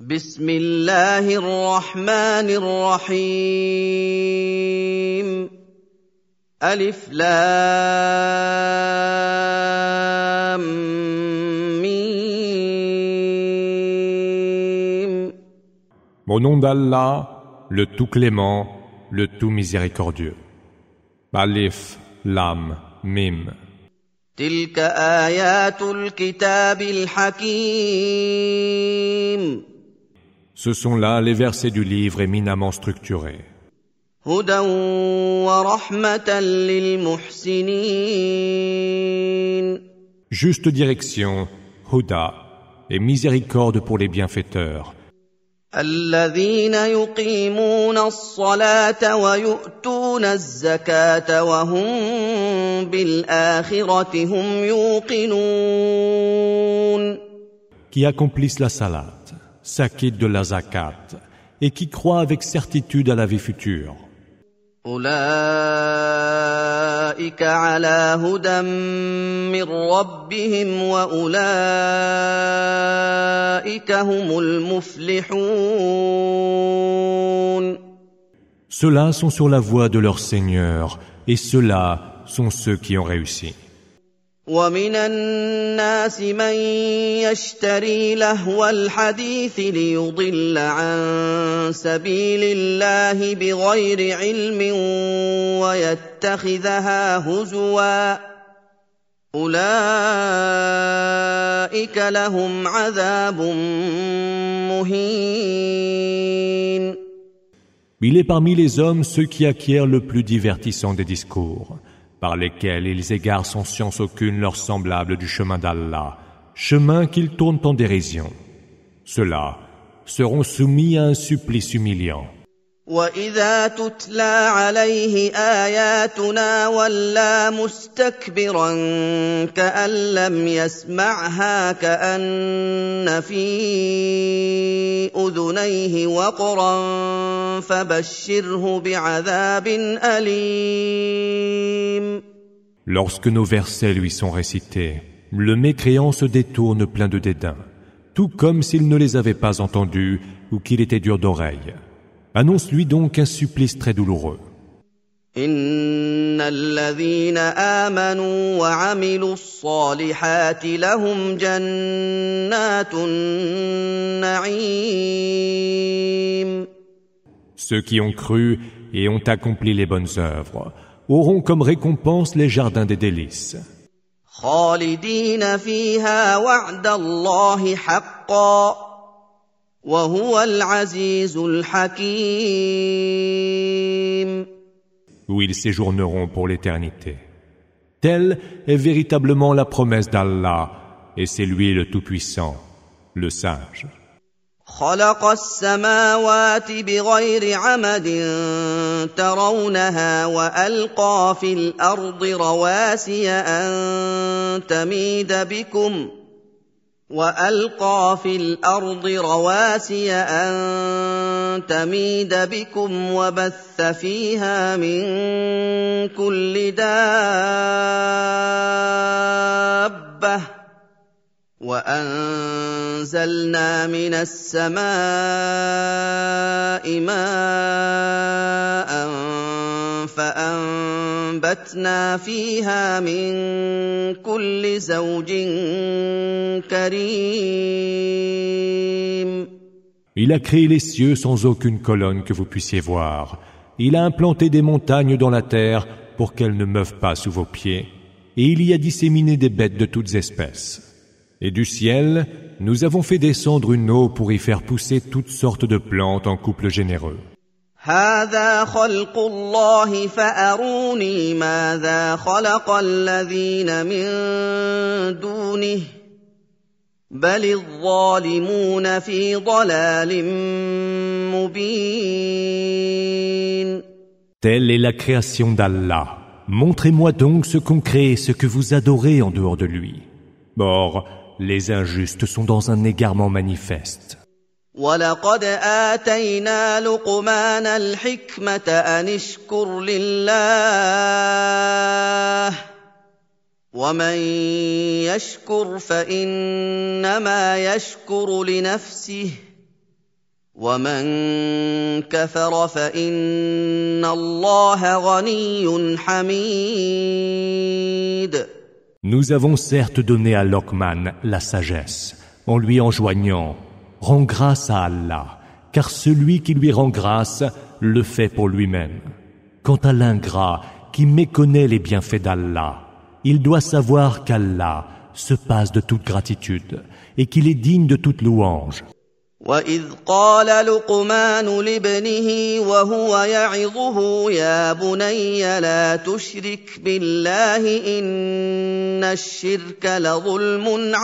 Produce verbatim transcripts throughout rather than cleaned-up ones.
بسم الله الرحمن الرحيم ألف لام ميم. Au nom d'Allah, le tout clément, le tout miséricordieux. Alif, Lam, Mim. تلك آيات الكتاب الحكيم. Ce sont là les versets du livre éminemment structuré. هدى ورحمة للمحسنين. Juste direction, Huda, et miséricorde pour les bienfaiteurs. الذين يقيمون الصلاة ويؤتون الزكاة وهم بالآخرة هم يوقنون. Qui accomplissent la salat, s'acquittent de la zakat, et qui croient avec certitude à la vie future. أولئك على هدى من ربهم وأولئك هم المفلحون. Ceux-là sont sur la voie de leur Seigneur, et ceux-là sont ceux qui ont réussi. ومن الناس من يشتري لهو الحديث ليضل عن سبيل الله بغير علم ويتخذها هزوا أولئك لهم عذاب مهين. Il est parmi les hommes ceux qui acquièrent le plus divertissant des discours, par lesquels ils égarent sans science aucune leurs semblables du chemin d'Allah, chemin qu'ils tournent en dérision. Ceux-là seront soumis à un supplice humiliant. وَإِذَا تُتْلَى عَلَيْهِ آيَاتُنَا وَلَّى مُسْتَكْبِرًا كَأَن لَّمْ يَسْمَعْهَا كَأَنَّ فِي أُذُنَيْهِ وَقْرًا فَبَشِّرْهُ بِعَذَابٍ أَلِيمٍ. Lorsque nos versets lui sont récités, le mécréant se détourne plein de dédain, tout comme s'il ne les avait pas entendus ou qu'il était dur d'oreille. Annonce-lui donc un supplice très douloureux. إِنَّ الَّذِينَ آمَنُوا وَعَمِلُوا الصَّالِحَاتِ لَهُمْ جَنَّاتُ النَّعِيمِ. Ceux qui ont cru et ont accompli les bonnes œuvres auront comme récompense les jardins des délices. خَالِدِينَ فِيهَا وَعْدَ اللَّهِ حَقًّا وَهُوَ الْعَزِيزُ الْحَكِيمُ. Où ils séjourneront pour l'éternité. Telle est véritablement la promesse d'Allah, et c'est lui le Tout-Puissant, le Sage. خَلَقَ السَّمَاوَاتِ بِغَيْرِ عَمَدٍ تَرَوْنَهَا وَأَلْقَى فِي الْأَرْضِ رَوَاسِيَ أَن تَمِيدَ بِكُمْ وَأَلْقَى فِي الْأَرْضِ رَوَاسِيَ أَن تَمِيدَ بِكُمْ وَبَثَّ فِيهَا مِن كُلِّ دَابَّةٍ وَأَنزَلْنَا مِنَ السَّمَاءِ مَاءً فَأَنبَتْنَا فِيهَا مِن كُلِّ زَوْجٍ كَرِيمٍ. Il a créé les cieux sans aucune colonne que vous puissiez voir. Il a implanté des montagnes dans la terre pour qu'elles ne meuvent pas sous vos pieds. Et il y a disséminé des bêtes de toutes espèces. Et du ciel, nous avons fait descendre une eau pour y faire pousser toutes sortes de plantes en couples généreux. هذا خلق الله فأروني ماذا خلق الذين من دونه بل الظالمون في ضلال مبين. Telle est la création d'Allah. Montrez-moi donc ce qu'on crée et ce que vous adorez en dehors de lui. Or, les injustes sont dans un égarement manifeste. وَلَقَدْ آتَيْنَا لُقْمَانَ الْحِكْمَةَ أَنِ اشْكُرْ لِلَّهِ وَمَن يَشْكُرْ فَإِنَّمَا يَشْكُرُ لِنَفْسِهِ ومن كفر فإن الله غني حميد. Nous avons certes donné à Loqman la sagesse, en lui enjoignant « Rends grâce à Allah, car celui qui lui rend grâce le fait pour lui-même. » Quant à l'ingrat qui méconnaît les bienfaits d'Allah, il doit savoir qu'Allah se passe de toute gratitude et qu'il est digne de toute louange. وَإِذْ قَالَ لُقْمَانُ لِابْنِهِ وَهُوَ يَعِظُهُ يَا بُنَيَّ لَا تُشْرِكْ بِاللَّهِ إِنَّ الشِّرْكَ لَظُلْمٌ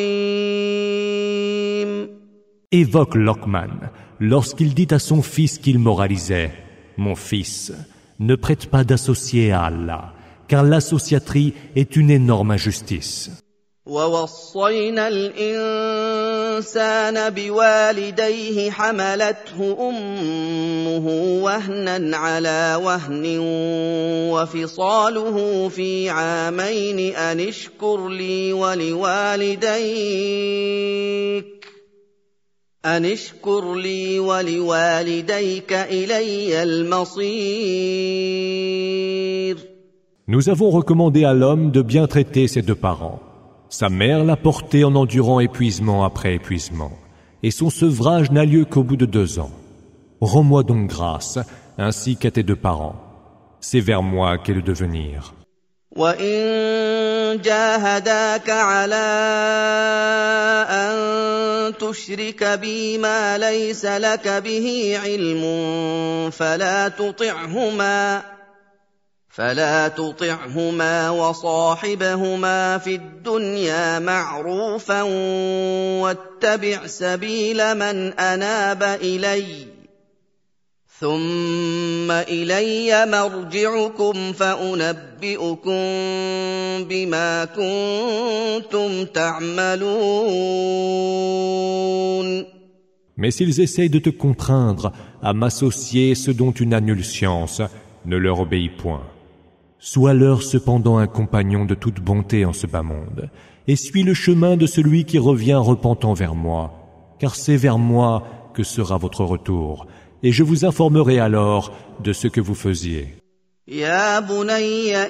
عَظِيمٌ. Évoque Loqman lorsqu'il dit à son fils qu'il moralisait « Mon fils, ne prête pas d'associé à Allah, car l'associaterie est une énorme injustice. » وَوَصَّيْنَا الْإِنسَانَ بِوَالِدَيْهِ حَمَلَتْهُ أُمُّهُ وَهْنًا عَلَىٰ وَهْنٍ وَفِصَالُهُ فِي عَامَيْنِ أَنِ اشْكُرْ لِي وَلِوَالِدَيْكَ أَنِ اشْكُرْ لِي وَلِوَالِدَيْكَ إِلَيَّ الْمَصِيرُ. Nous avons recommandé à l'homme de bien traiter ses deux parents. Sa mère l'a porté en endurant épuisement après épuisement, et son sevrage n'a lieu qu'au bout de deux ans. Rends-moi donc grâce, ainsi qu'à tes deux parents. C'est vers moi qu'est le devenir. وَإِن جَاهَدَاكَ عَلَىٰ أَن تُشْرِكَ بِي مَا لَيْسَ لَكَ بِهِ عِلْمٌ فَلَا تُطِعْهُمَا فلا تطعهما وصاحبهما في الدنيا معروفا واتبع سبيل من أناب إلي ثم إلي مرجعكم فأنبئكم بما كنتم تعملون. Mais s'ils essayent de te contraindre à m'associer ce dont tu n'as nulle science, ne leur obéis point. Sois-leur cependant un compagnon de toute bonté en ce bas monde, et suis le chemin de celui qui revient repentant vers moi, car c'est vers moi que sera votre retour, et je vous informerai alors de ce que vous faisiez. Ya bunayya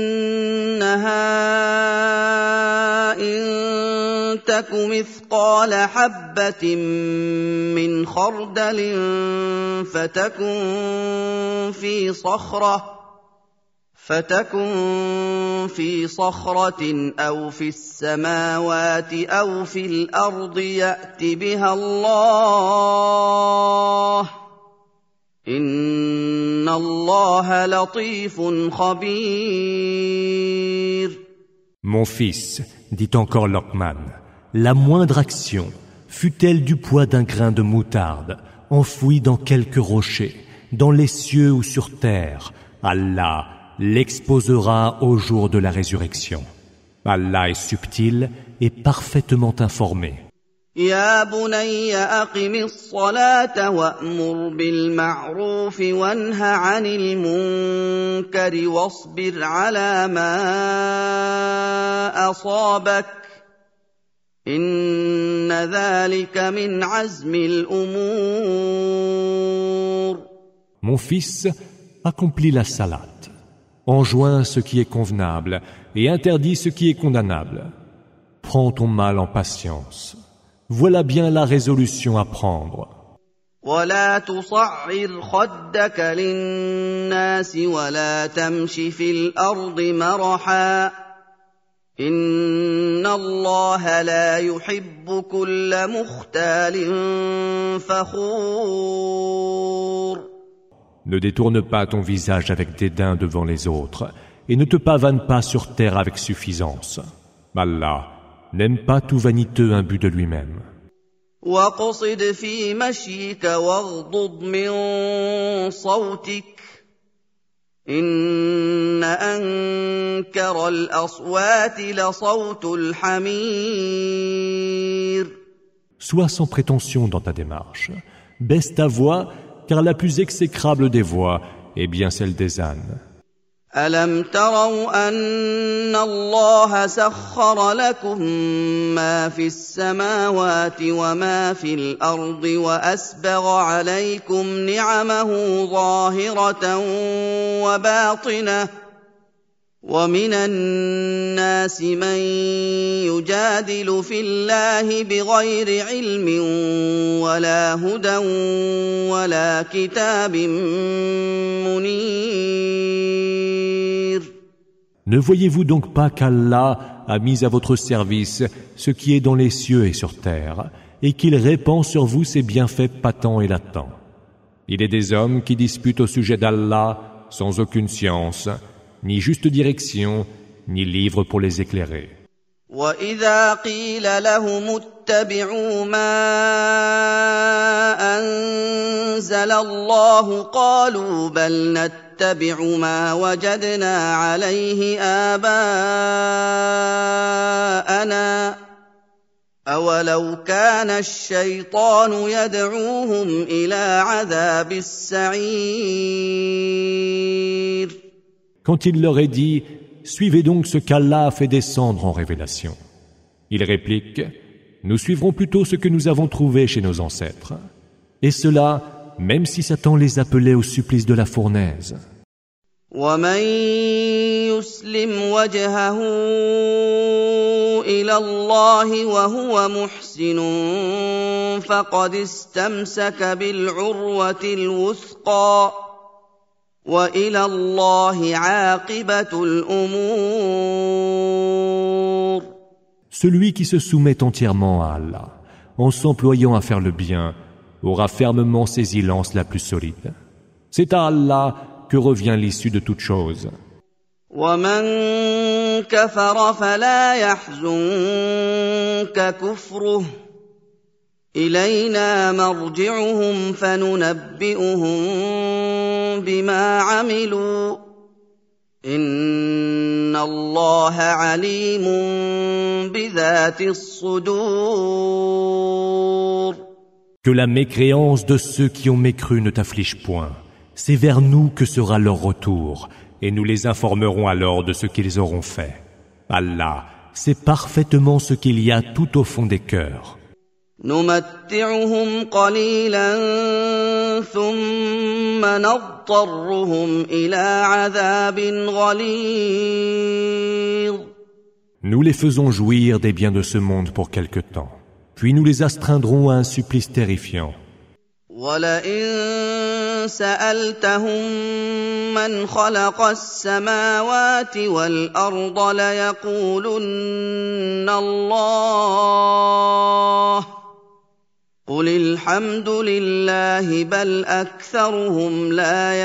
innaha in taku mithqala habbatin min khardalin fatakun fi sakhrah فَتَكُن فِي صَخْرَةٍ أَوْ فِي السَّمَاوَاتِ أَوْ فِي الْأَرْضِ يَأْتِ بِهَا اللَّهُ إِنَّ اللَّهَ لَطِيفٌ خَبِيرٌ. Mon fils, dit encore Loqman, la moindre action, fût-elle du poids d'un grain de moutarde, enfouie dans quelque rocher, dans les cieux ou sur terre, Allah l'exposera au jour de la résurrection. Allah est subtil et parfaitement informé. Ya bunayya aqimis salata wa'mur bil ma'ruf wanha 'anil munkari wasbir 'ala ma asabak inna dhalika min 'azmil umur. Mon fils, accomplis la salat. Enjoins ce qui est convenable et interdis ce qui est condamnable. Prends ton mal en patience. Voilà bien la résolution à prendre. ولا تصعر خدك للناس ولا تمش في الأرض مرحا إن الله لا يحب كل مختال فخور. Ne détourne pas ton visage avec dédain devant les autres, et ne te pavane pas sur terre avec suffisance. Allah n'aime pas tout vaniteux imbu de lui-même. وَاقْصِدْ فِي مَشْيِكَ وَاغْضُضْ مِنْ صَوْتِكَ إِنَّ أَنكَرَ الْأَصْوَاتِ لَصَوْتُ الْحَمِيرِ. Sois sans prétention dans ta démarche. Baisse ta voix, car la plus exécrable des voix est bien celle des ânes. ألم تروا أن الله سخر لكم ما في السماوات وما في الأرض وأسبغ عليكم نعمه ظاهرة وباطنة ومن الناس من يجادل في الله بغير علم ولا هدى ولا كتاب منير. Ne voyez-vous donc pas qu'Allah a mis à votre service ce qui est dans les cieux et sur terre, et qu'il répand sur vous ses bienfaits patents et latents? Il est des hommes qui disputent au sujet d'Allah sans aucune science, ni juste direction, ni livre pour les éclairer. وَإِذَا قِيلَ لَهُمُ اتَّبِعُوا مَا أَنزَلَ اللَّهُ قَالُوا بَلْ نَتَّبِعُ مَا وَجَدْنَا عَلَيْهِ آبَاءَنَا أَوَلَوْ كَانَ الشَّيْطَانُ يَدْعُوهُمْ إِلَىٰ عَذَابِ السَّعِيرِ. Quand il leur est dit « Suivez donc ce qu'Allah a fait descendre en révélation », ils répliquent « Nous suivrons plutôt ce que nous avons trouvé chez nos ancêtres. » Et cela, même si Satan les appelait au supplice de la fournaise. وَمَن يُسْلِمْ وَجْهَهُ إِلَى اللَّهِ وَهُوَ مُحْسِنٌ فَقَدِ اسْتَمْسَكَ بِالْعُرْوَةِ الْوُثْقَىٰ وَإِلَى اللَّهِ عَاقِبَةُ الْأُمُورِ. Celui qui se soumet entièrement à Allah, en s'employant à faire le bien, aura fermement saisi l'anse la plus solide. C'est à Allah que revient l'issue de toute chose. وَمَن كَفَرَ فَلَا يَحْزُنكَ كُفْرُهُ إِلَيْنَا مَرْجِعُهُمْ فَنُنَبِّئُهُم بِمَا عَمِلُوا إِنَّ اللَّهَ عَلِيمٌ بِذَاتِ الصُّدُورِ. Que la mécréance de ceux qui ont mécru ne t'afflige point. C'est vers nous que sera leur retour, et nous les informerons alors de ce qu'ils auront fait. Allah sait parfaitement ce qu'il y a tout au fond des cœurs. نُمَتِّعُهُمْ قَلِيلًا ثُمَّ نَضْطَرُّهُمْ إِلَىٰ عَذَابٍ غَلِيظٍ. Nous les faisons jouir des biens de ce monde pour quelque temps, puis nous les astreindrons à un supplice terrifiant. وَلَئِن سَأَلْتَهُم مَّنْ خَلَقَ السَّمَاوَاتِ وَالْأَرْضَ لَيَقُولُنَّ اللَّهُ قُلِ الْحَمْدُ لِلَّهِ بَلْ أَكْثَرُهُمْ لَا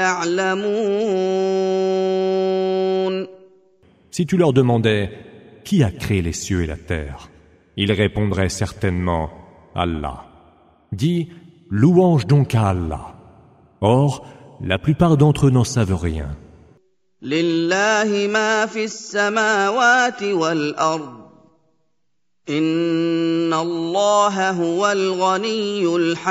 يَعْلَمُونَ. Si tu leur demandais « Qui a créé les cieux et la terre ?» Ils répondraient certainement « Allah ». Dis « Louange donc à Allah ». Or, la plupart d'entre eux n'en savent rien. لِلَّهِ مَا فِي السَّمَاوَاتِ وَالْأَرْضِ إِنَّ اللَّهَ هُوَ الْغَنِيُّ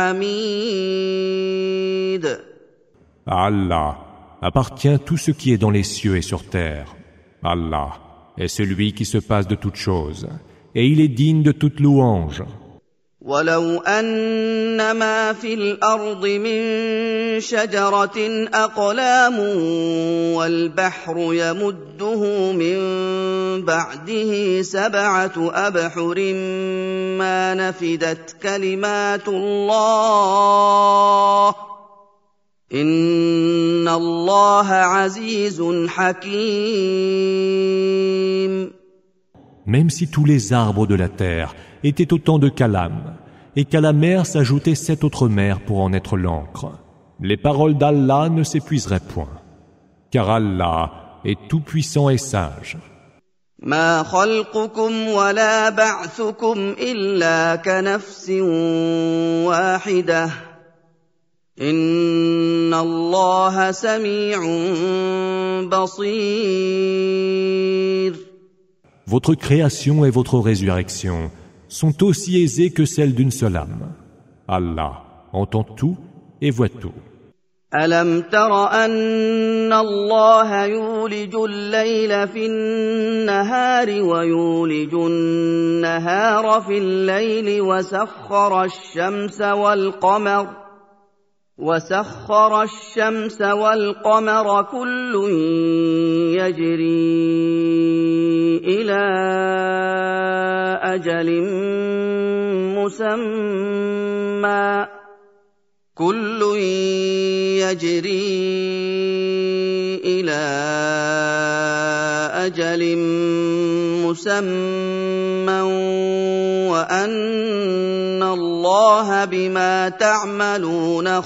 الْحَمِيدُ. À Allah appartient tout ce qui est dans les cieux et sur terre. Allah est celui qui se passe de toutes choses, et il est digne de toute louange. وَلَوْ أَنَّ مَا فِي الْأَرْضِ مِن شَجَرَةٍ أَقْلَامٌ وَالْبَحْرُ يَمُدُّهُ مِن بَعْدِهِ سَبْعَةُ أَبْحُرٍ مَّا نَفِدَتْ كَلِمَاتُ اللَّهِ إِنَّ اللَّهَ عَزِيزٌ حَكِيمٌ. Même si tous les arbres de la terre étaient autant de calame, et qu'à la mer s'ajoutaient sept autres mers pour en être l'encre, les paroles d'Allah ne s'épuiseraient point, car Allah est tout-puissant et sage. ما خلقكم ولا بعثكم إلا كنفس واحدة إن الله سميع بصير. Votre création et votre résurrection sont aussi aisées que celles d'une seule âme. Allah entend tout et voit tout. ألم تر أن الله يولج الليل في النهار ويولج النهار في الليل وسخر الشمس والقمر وسخر الشمس والقمر كل يجري إلى أجل مسمى كل يجري إلى أجل مسمى وأن الله بما تعملون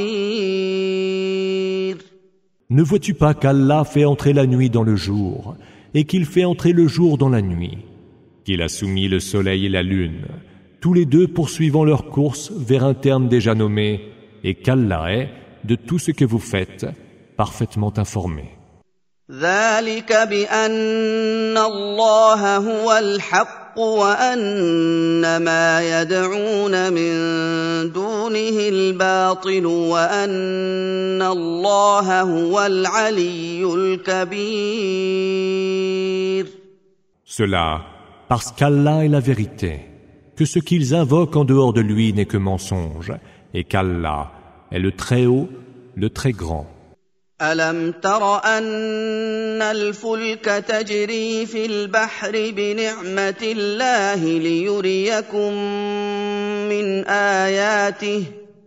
خبير. Ne vois-tu pas qu'Allah fait entrer la nuit dans le jour et qu'il fait entrer le jour dans la nuit, qu'il a soumis le soleil et la lune, tous les deux poursuivant leur course vers un terme déjà nommé, et qu'Allah est, de tout ce que vous faites, parfaitement informé. ذلك بأن الله هو الحق وأن ما يدعون من دونه الباطل وأن الله هو العلي الكبير. Cela, parce qu'Allah est la vérité, que ce qu'ils invoquent en dehors de lui n'est que mensonge, et qu'Allah est le très haut, le très grand. ألم تر أن الفلك تجري في البحر بنعمة الله ليريكم من آياته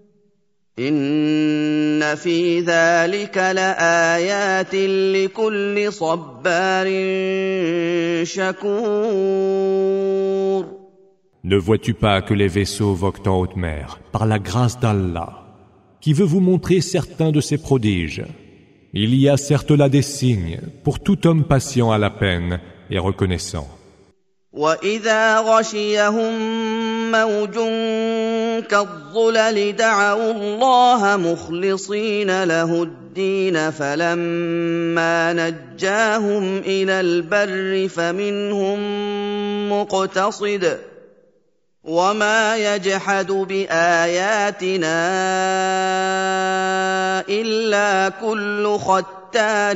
إن في ذلك لآيات لكل صبار شكور. Ne vois-tu pas que les vaisseaux voguent en haute mer, par la grâce d'Allah, qui veut vous montrer certains de ses prodiges? Il y a certes là des signes pour tout homme patient à la peine et reconnaissant. وَإِذَا غَشِيَهُم مَّوْجٌ كَالظُّلَلِ دَعَوُا اللَّهَ مُخْلِصِينَ لَهُ الدِّينَ فَلَمَّا نَجَّاهُمْ إِلَى الْبَرِّ فَمِنْهُم مُّقْتَصِدٌ وَمَا يَجْحَدُ بِآيَاتِنَا إِلَّا كُلُّ خَتَّارٍ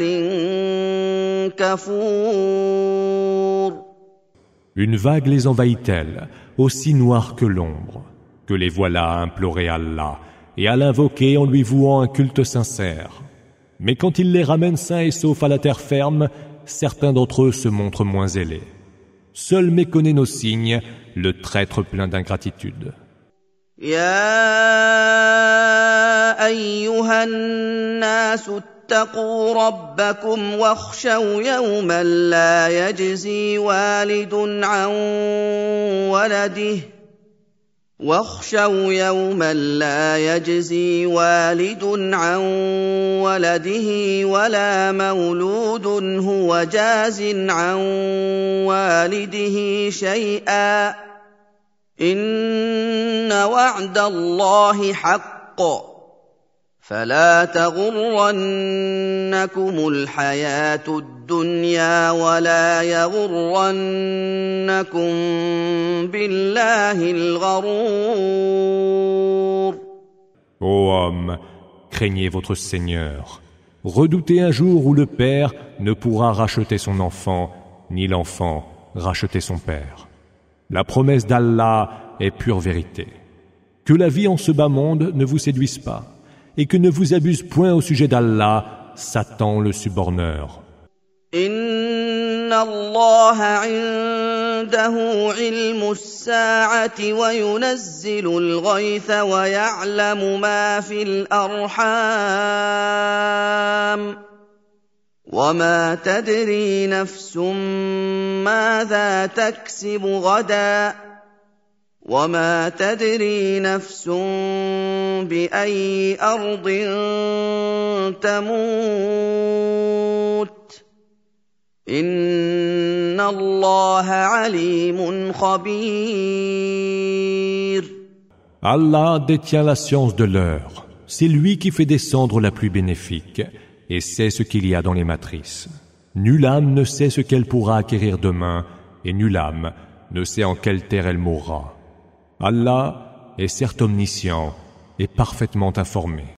كَفُورٍ. Une vague les envahit-elle, aussi noire que l'ombre, que les voilà à implorer Allah et à l'invoquer en lui vouant un culte sincère. Mais quand il les ramène sains et saufs à la terre ferme, certains d'entre eux se montrent moins zélés. Seul méconnaît nos signes le traître plein d'ingratitude. يا أيها الناس اتقوا ربكم واخشوا يوما لا يجزي والد عن ولده واخشوا يوما لا يجزي والد عن ولده ولا مولود هو جاز عن والده شيئا إن وعد الله حق فلا تغرنكم الحياة الدنيا ولا يغرنكم بالله الغرور. Ô homme, craignez votre Seigneur. Redoutez un jour où le père ne pourra racheter son enfant, ni l'enfant racheter son père. La promesse d'Allah est pure vérité. Que la vie en ce bas monde ne vous séduise pas, et que ne vous abuse point au sujet d'Allah, Satan le suborneur. إن الله عنده علم الساعة وينزل الغيث ويعلم ما في الأرحام وما تدري نفس ماذا تكسب غدا وما تدري نفس بأي أرض تموت إن الله عليم خبير. Allah détient la science de l'heure. C'est lui qui fait descendre la pluie bénéfique et sait ce qu'il y a dans les matrices. Nulle âme ne sait ce qu'elle pourra acquérir demain et nulle âme ne sait en quelle terre elle mourra. Allah est certes omniscient et parfaitement informé.